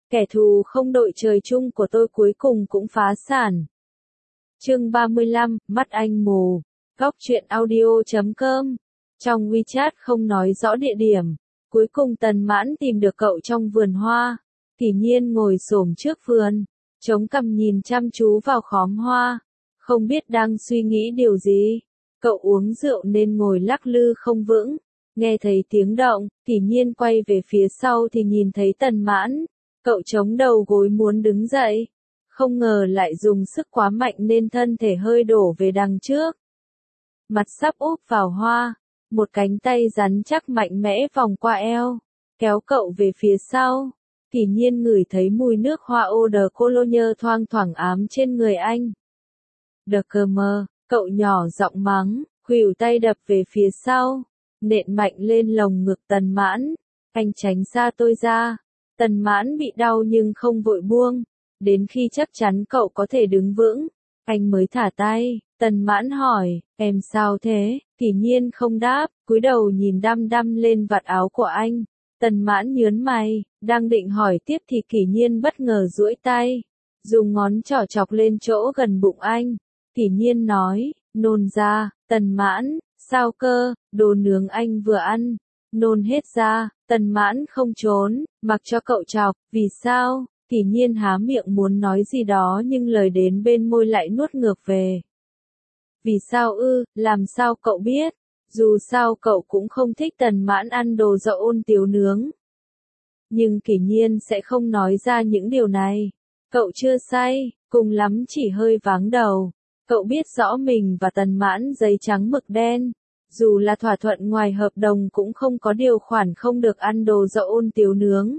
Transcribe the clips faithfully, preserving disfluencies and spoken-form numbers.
kẻ thù không đội trời chung của tôi cuối cùng cũng phá sản. Chương ba mươi lăm, mắt anh mù. Góc truyện audio chấm com. Trong WeChat không nói rõ địa điểm. Cuối cùng Tần Mãn tìm được cậu trong vườn hoa. Kỷ Nhiên ngồi xổm trước vườn, chống cằm nhìn chăm chú vào khóm hoa. Không biết đang suy nghĩ điều gì. Cậu uống rượu nên ngồi lắc lư không vững. Nghe thấy tiếng động, Kỷ Nhiên quay về phía sau thì nhìn thấy Tần Mãn. Cậu chống đầu gối muốn đứng dậy. Không ngờ lại dùng sức quá mạnh nên thân thể hơi đổ về đằng trước. Mặt sắp úp vào hoa. Một cánh tay rắn chắc mạnh mẽ vòng qua eo, kéo cậu về phía sau. Kỷ Nhiên ngửi thấy mùi nước hoa eau de cologne thoang thoảng ám trên người anh. Đờ cơ mơ, cậu nhỏ giọng mắng, khuỷu tay đập về phía sau, nện mạnh lên lồng ngực Tần Mãn. Anh tránh xa tôi ra. Tần Mãn bị đau nhưng không vội buông. Đến khi chắc chắn cậu có thể đứng vững, anh mới thả tay. Tần Mãn hỏi, em sao thế? Kỷ Nhiên không đáp, cúi đầu nhìn đăm đăm lên vạt áo của anh. Tần Mãn nhớn mày, đang định hỏi tiếp thì Kỷ Nhiên bất ngờ duỗi tay, dùng ngón trỏ chọc lên chỗ gần bụng anh. Kỷ Nhiên nói, nôn ra. Tần Mãn, sao cơ? Đồ nướng anh vừa ăn, nôn hết ra. Tần Mãn không trốn, mặc cho cậu chọc. Vì sao? Kỷ Nhiên há miệng muốn nói gì đó nhưng lời đến bên môi lại nuốt ngược về. Vì sao ư? Làm sao cậu biết? Dù sao cậu cũng không thích Tần Mãn ăn đồ do Ôn Tiếu nướng. Nhưng Kỷ Nhiên sẽ không nói ra những điều này. Cậu chưa say, cùng lắm chỉ hơi váng đầu. Cậu biết rõ mình và Tần Mãn giấy trắng mực đen. Dù là thỏa thuận ngoài hợp đồng cũng không có điều khoản không được ăn đồ do Ôn Tiếu nướng.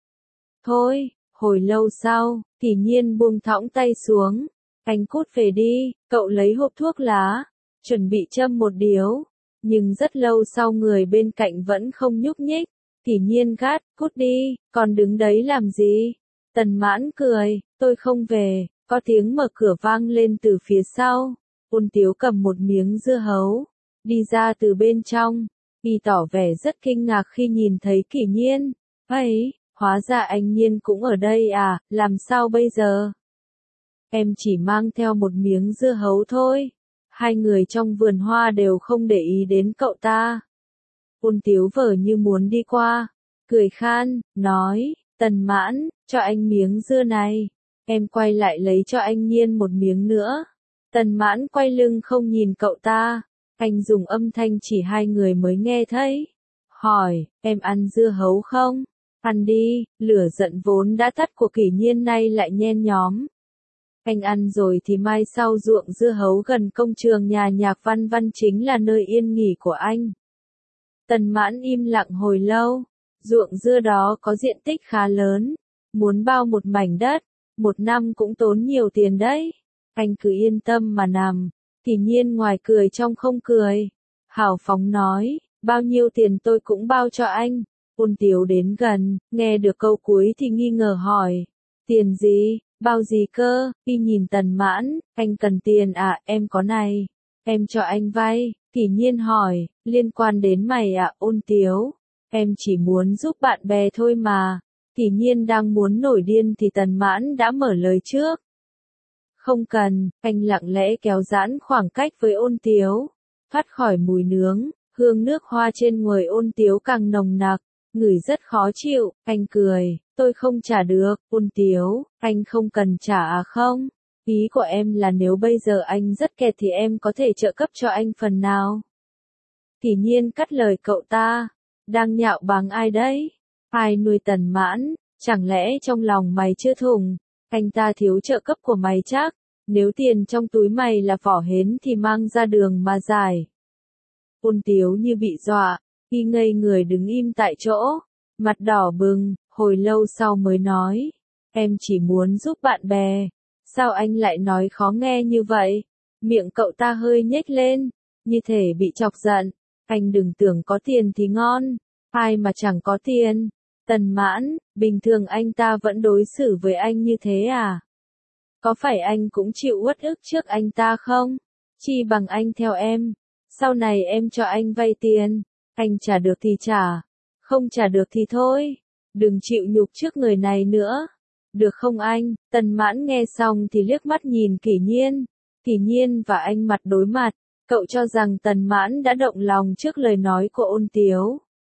Thôi, hồi lâu sau, Kỷ Nhiên buông thõng tay xuống. Anh cút về đi. Cậu lấy hộp thuốc lá, chuẩn bị châm một điếu. Nhưng rất lâu sau người bên cạnh vẫn không nhúc nhích. Kỷ Nhiên gắt, cút đi, còn đứng đấy làm gì? Tần Mãn cười, tôi không về. Có tiếng mở cửa vang lên từ phía sau. Ôn Tiếu cầm một miếng dưa hấu, đi ra từ bên trong. Y tỏ vẻ rất kinh ngạc khi nhìn thấy Kỷ Nhiên. Ấy, hóa ra anh Nhiên cũng ở đây à, làm sao bây giờ? Em chỉ mang theo một miếng dưa hấu thôi. Hai người trong vườn hoa đều không để ý đến cậu ta. Ôn Tiếu vờ như muốn đi qua, cười khan, nói, Tần Mãn, cho anh miếng dưa này. Em quay lại lấy cho anh Nhiên một miếng nữa. Tần Mãn quay lưng không nhìn cậu ta. Anh dùng âm thanh chỉ hai người mới nghe thấy. Hỏi, em ăn dưa hấu không? Ăn đi. Lửa giận vốn đã tắt của Kỷ Nhiên nay lại nhen nhóm. Anh ăn rồi thì mai sau ruộng dưa hấu gần công trường nhà nhạc Văn Văn chính là nơi yên nghỉ của anh. Tần Mãn im lặng hồi lâu. Ruộng dưa đó có diện tích khá lớn. Muốn bao một mảnh đất, một năm cũng tốn nhiều tiền đấy. Anh cứ yên tâm mà nằm. Kỷ Nhiên ngoài cười trong không cười. Hào phóng nói, bao nhiêu tiền tôi cũng bao cho anh. Ôn Tiếu đến gần, nghe được câu cuối thì nghi ngờ hỏi. Tiền gì? Bao gì cơ? Y nhìn Tần Mãn, anh cần tiền à? Em có này. Em cho anh vay. Kỷ Nhiên hỏi, liên quan đến mày à? Ôn Tiếu, em chỉ muốn giúp bạn bè thôi mà. Kỷ Nhiên đang muốn nổi điên thì Tần Mãn đã mở lời trước. Không cần. Anh lặng lẽ kéo giãn khoảng cách với Ôn Tiếu. Thoát khỏi mùi nướng, hương nước hoa trên người Ôn Tiếu càng nồng nặc, ngửi rất khó chịu. Anh cười, tôi không trả được. Ôn Tiếu, anh không cần trả à? Không. Ý của em là nếu bây giờ anh rất kẹt thì em có thể trợ cấp cho anh phần nào. Kỷ Nhiên cắt lời cậu ta. Đang nhạo báng ai đấy? Ai nuôi Tần Mãn? Chẳng lẽ trong lòng mày chưa thủng? Anh ta thiếu trợ cấp của mày chắc. Nếu tiền trong túi mày là vỏ hến thì mang ra đường mà giải. Ôn Tiếu như bị dọa, y ngây người đứng im tại chỗ, mặt đỏ bừng, hồi lâu sau mới nói. Em chỉ muốn giúp bạn bè. Sao anh lại nói khó nghe như vậy? Miệng cậu ta hơi nhếch lên, như thể bị chọc giận. Anh đừng tưởng có tiền thì ngon. Ai mà chẳng có tiền. Tần Mãn, bình thường anh ta vẫn đối xử với anh như thế à? Có phải anh cũng chịu uất ức trước anh ta không? Chi bằng anh theo em. Sau này em cho anh vay tiền. Anh trả được thì trả. Không trả được thì thôi. Đừng chịu nhục trước người này nữa. Được không anh? Tần Mãn nghe xong thì liếc mắt nhìn Kỷ Nhiên. Kỷ Nhiên và anh mặt đối mặt, cậu cho rằng Tần Mãn đã động lòng trước lời nói của Ôn Tiếu.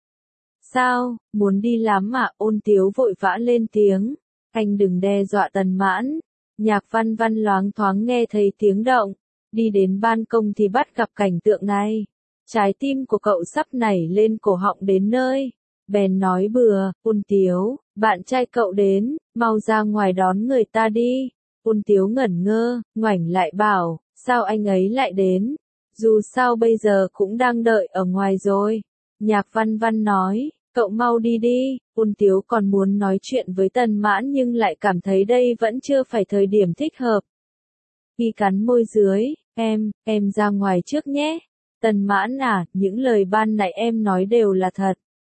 Sao, muốn đi lắm mà? Ôn Tiếu vội vã lên tiếng, anh đừng đe dọa Tần Mãn. Nhạc Văn Văn loáng thoáng nghe thấy tiếng động, đi đến ban công thì bắt gặp cảnh tượng này. Trái tim của cậu sắp nảy lên cổ họng đến nơi, bèn nói bừa, Ôn Tiếu, bạn trai cậu đến, mau ra ngoài đón người ta đi. Ôn Tiếu ngẩn ngơ, ngoảnh lại bảo, sao anh ấy lại đến? Dù sao bây giờ cũng đang đợi ở ngoài rồi. Nhạc Văn Văn nói, cậu mau đi đi. Ôn Tiếu còn muốn nói chuyện với Tần Mãn nhưng lại cảm thấy đây vẫn chưa phải thời điểm thích hợp. Khi cắn môi dưới, em, em ra ngoài trước nhé. Tần Mãn à, những lời ban nãy em nói đều là thật.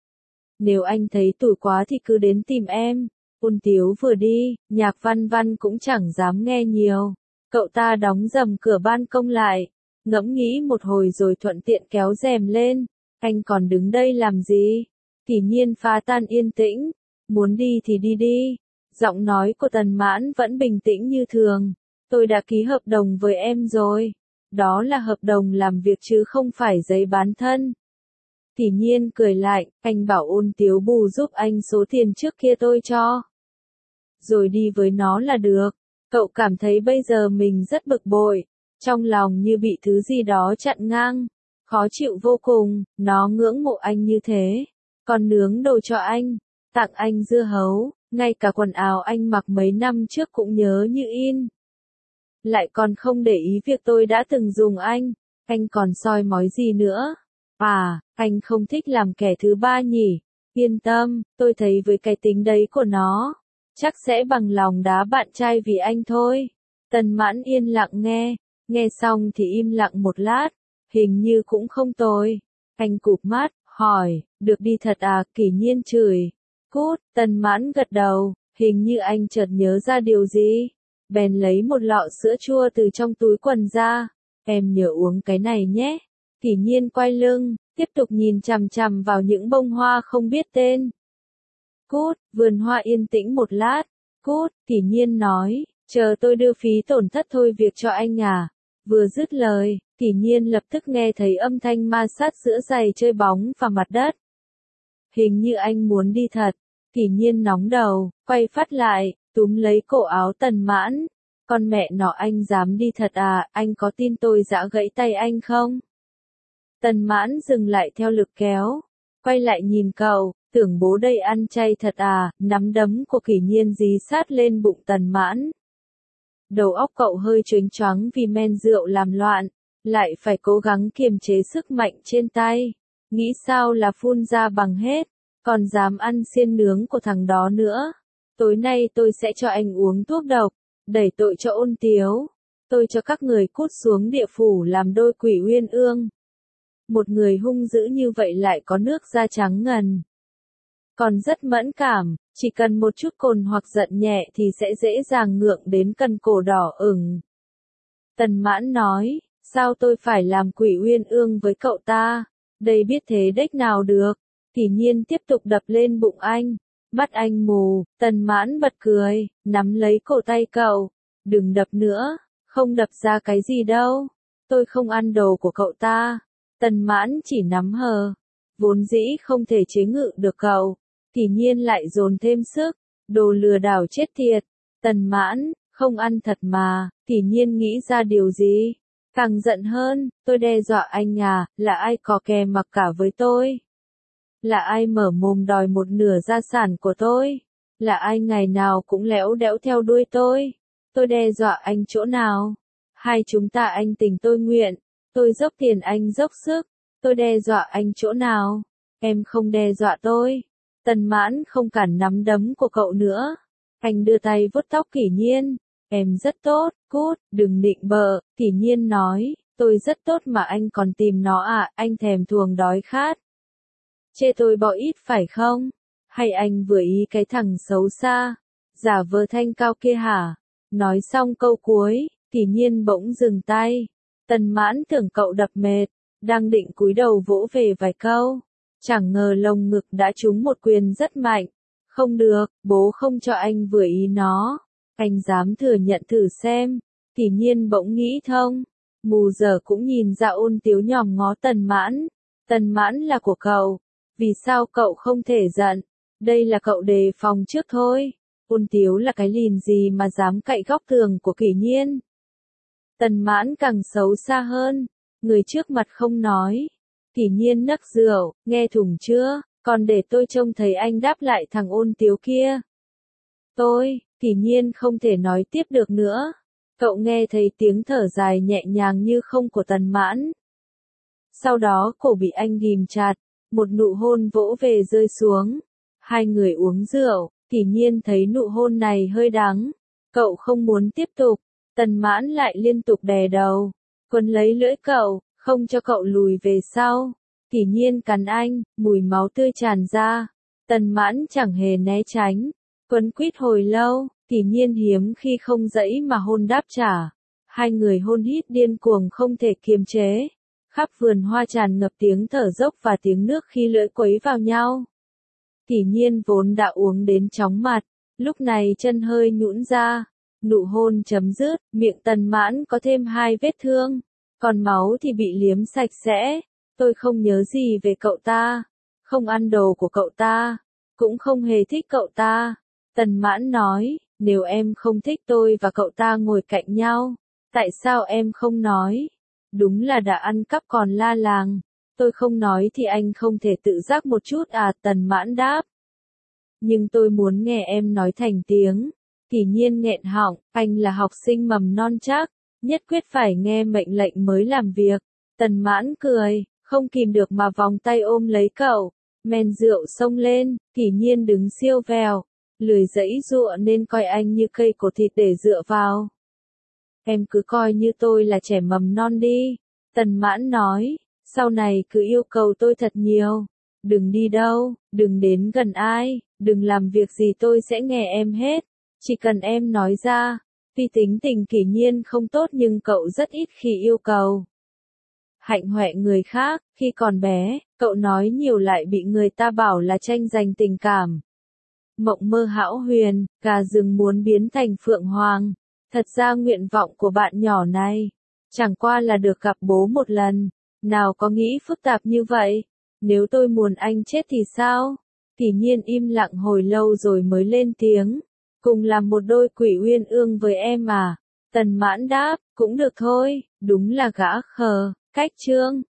Nếu anh thấy tủi quá thì cứ đến tìm em. Ôn Tiếu vừa đi, Nhạc Văn Văn cũng chẳng dám nghe nhiều. Cậu ta đóng rầm cửa ban công lại, ngẫm nghĩ một hồi rồi thuận tiện kéo rèm lên. Anh còn đứng đây làm gì? Kỷ Nhiên phá tan yên tĩnh. Muốn đi thì đi đi. Giọng nói của Tần Mãn vẫn bình tĩnh như thường. Tôi đã ký hợp đồng với em rồi. Đó là hợp đồng làm việc chứ không phải giấy bán thân. Kỷ Nhiên cười lại, anh bảo Ôn Tiếu bù giúp anh số tiền trước kia tôi cho. Rồi đi với nó là được. Cậu cảm thấy bây giờ mình rất bực bội, trong lòng như bị thứ gì đó chặn ngang, khó chịu vô cùng. Nó ngưỡng mộ anh như thế, còn nướng đồ cho anh, tặng anh dưa hấu, ngay cả quần áo anh mặc mấy năm trước cũng nhớ như in. Lại còn không để ý việc tôi đã từng dùng anh, anh còn soi mói gì nữa? À, anh không thích làm kẻ thứ ba nhỉ? Yên tâm, tôi thấy với cái tính đấy của nó, chắc sẽ bằng lòng đá bạn trai vì anh thôi. Tần Mãn yên lặng nghe, nghe xong thì im lặng một lát, hình như cũng không tồi. Anh cụp mắt, hỏi, được đi thật à? Kỷ Nhiên chửi. Cút. Tần Mãn gật đầu, hình như anh chợt nhớ ra điều gì, bèn lấy một lọ sữa chua từ trong túi quần ra. Em nhớ uống cái này nhé. Kỷ Nhiên quay lưng, tiếp tục nhìn chằm chằm vào những bông hoa không biết tên. Cút. Vườn hoa yên tĩnh một lát. Cút. Kỷ Nhiên nói, chờ tôi đưa phí tổn thất thôi việc cho anh à. Vừa dứt lời, Kỷ Nhiên lập tức nghe thấy âm thanh ma sát giữa giày chơi bóng và mặt đất. Hình như anh muốn đi thật. Kỷ Nhiên nóng đầu, quay phát lại, túm lấy cổ áo Tần Mãn. Con mẹ nó, anh dám đi thật à? Anh có tin tôi giã gãy tay anh không? Tần Mãn dừng lại theo lực kéo, quay lại nhìn cậu, tưởng bố đây ăn chay thật à? Nắm đấm của Kỷ Nhiên dí sát lên bụng Tần Mãn. Đầu óc cậu hơi choáng choáng vì men rượu làm loạn, lại phải cố gắng kiềm chế sức mạnh trên tay. Nghĩ sao là phun ra bằng hết, còn dám ăn xiên nướng của thằng đó nữa. Tối nay tôi sẽ cho anh uống thuốc độc, đẩy tội cho Ôn Tiếu. Tôi cho các người cút xuống địa phủ làm đôi quỷ uyên ương. Một người hung dữ như vậy lại có nước da trắng ngần, còn rất mẫn cảm, chỉ cần một chút cồn hoặc giận nhẹ thì sẽ dễ dàng ngượng đến cần cổ đỏ ửng. Tần Mãn nói, sao tôi phải làm quỷ uyên ương với cậu ta? Đây biết thế đếch nào được. Kỷ Nhiên tiếp tục đập lên bụng anh, bắt anh mù. Tần Mãn bật cười, nắm lấy cổ tay cậu, đừng đập nữa, không đập ra cái gì đâu. Tôi không ăn đồ của cậu ta. Tần Mãn chỉ nắm hờ, vốn dĩ không thể chế ngự được cậu. Kỷ Nhiên lại dồn thêm sức, đồ lừa đảo chết tiệt. Tần Mãn, không ăn thật mà. Kỷ Nhiên nghĩ ra điều gì, càng giận hơn, tôi đe dọa anh à? Là ai có kè mặc cả với tôi? Là ai mở mồm đòi một nửa gia sản của tôi? Là ai ngày nào cũng léo đẽo theo đuôi tôi? Tôi đe dọa anh chỗ nào? Hai chúng ta anh tình tôi nguyện, tôi dốc tiền anh dốc sức. Tôi đe dọa anh chỗ nào? Em không đe dọa tôi. Tần Mãn không cản nắm đấm của cậu nữa. Anh đưa tay vuốt tóc Kỷ Nhiên. Em rất tốt, cút, đừng nịnh bợ. Kỷ Nhiên nói, tôi rất tốt mà anh còn tìm nó à? Anh thèm thuồng đói khát. Chê tôi bỏ ít phải không? Hay anh vừa ý cái thằng xấu xa, giả vờ thanh cao kia hả? Nói xong câu cuối, Kỷ Nhiên bỗng dừng tay. Tần Mãn tưởng cậu đập mệt, đang định cúi đầu vỗ về vài câu, chẳng ngờ lồng ngực đã trúng một quyền rất mạnh, Không được, bố không cho anh vừa ý nó. Anh dám thừa nhận thử xem. Kỷ Nhiên bỗng nghĩ thông. Mù giờ cũng nhìn ra Ôn Tiếu nhòm ngó Tần Mãn. Tần Mãn là của cậu. Vì sao cậu không thể giận? Đây là cậu đề phòng trước thôi. Ôn Tiếu là cái lìn gì mà dám cậy góc tường của Kỷ Nhiên? Tần Mãn càng xấu xa hơn. Người trước mặt không nói. Kỷ Nhiên nấc rượu, nghe thủng chưa? Còn để tôi trông thấy anh đáp lại thằng Ôn Tiếu kia. Tôi, Kỷ Nhiên không thể nói tiếp được nữa. Cậu nghe thấy tiếng thở dài nhẹ nhàng như không của Tần Mãn. Sau đó cổ bị anh ghim chặt, một nụ hôn vỗ về rơi xuống. Hai người uống rượu, Kỷ Nhiên thấy nụ hôn này hơi đắng. Cậu không muốn tiếp tục, Tần Mãn lại liên tục đè đầu, quấn lấy lưỡi cậu, không cho cậu lùi về sau. Kỷ Nhiên cắn anh, mùi máu tươi tràn ra. Tần Mãn chẳng hề né tránh, quấn quýt hồi lâu, Kỷ Nhiên hiếm khi không dãy mà hôn đáp trả. Hai người hôn hít điên cuồng không thể kiềm chế. Khắp vườn hoa tràn ngập tiếng thở dốc và tiếng nước khi lưỡi quấy vào nhau. Kỷ Nhiên vốn đã uống đến chóng mặt, lúc này chân hơi nhũn ra. Nụ hôn chấm dứt, miệng Tần Mãn có thêm hai vết thương, còn máu thì bị liếm sạch sẽ. Tôi không nhớ gì về cậu ta, không ăn đồ của cậu ta, cũng không hề thích cậu ta. Tần Mãn nói, nếu em không thích tôi và cậu ta ngồi cạnh nhau, tại sao em không nói? Đúng là đã ăn cắp còn la làng. Tôi không nói thì anh không thể tự giác một chút à? Tần Mãn đáp. Nhưng tôi muốn nghe em nói thành tiếng. Kỷ Nhiên nghẹn họng, anh là học sinh mầm non chắc, nhất quyết phải nghe mệnh lệnh mới làm việc. Tần Mãn cười, không kìm được mà vòng tay ôm lấy cậu. Men rượu xông lên, Kỷ Nhiên đứng siêu vèo, lười giãy giụa nên coi anh như cây cột thịt để dựa vào. Em cứ coi như tôi là trẻ mầm non đi. Tần Mãn nói, sau này cứ yêu cầu tôi thật nhiều. Đừng đi đâu, đừng đến gần ai, đừng làm việc gì tôi sẽ nghe em hết. Chỉ cần em nói ra. Tuy tính tình Kỷ Nhiên không tốt nhưng cậu rất ít khi yêu cầu hạnh hoẹ người khác. Khi còn bé, cậu nói nhiều lại bị người ta bảo là tranh giành tình cảm. Mộng mơ hão huyền, gà rừng muốn biến thành phượng hoàng. Thật ra nguyện vọng của bạn nhỏ này chẳng qua là được gặp bố một lần. Nào có nghĩ phức tạp như vậy. Nếu tôi muốn anh chết thì sao? Kỷ Nhiên im lặng hồi lâu rồi mới lên tiếng. Cùng làm một đôi quỷ uyên ương với em à? Tần Mãn đáp, cũng được thôi, đúng là gã khờ. Cách chương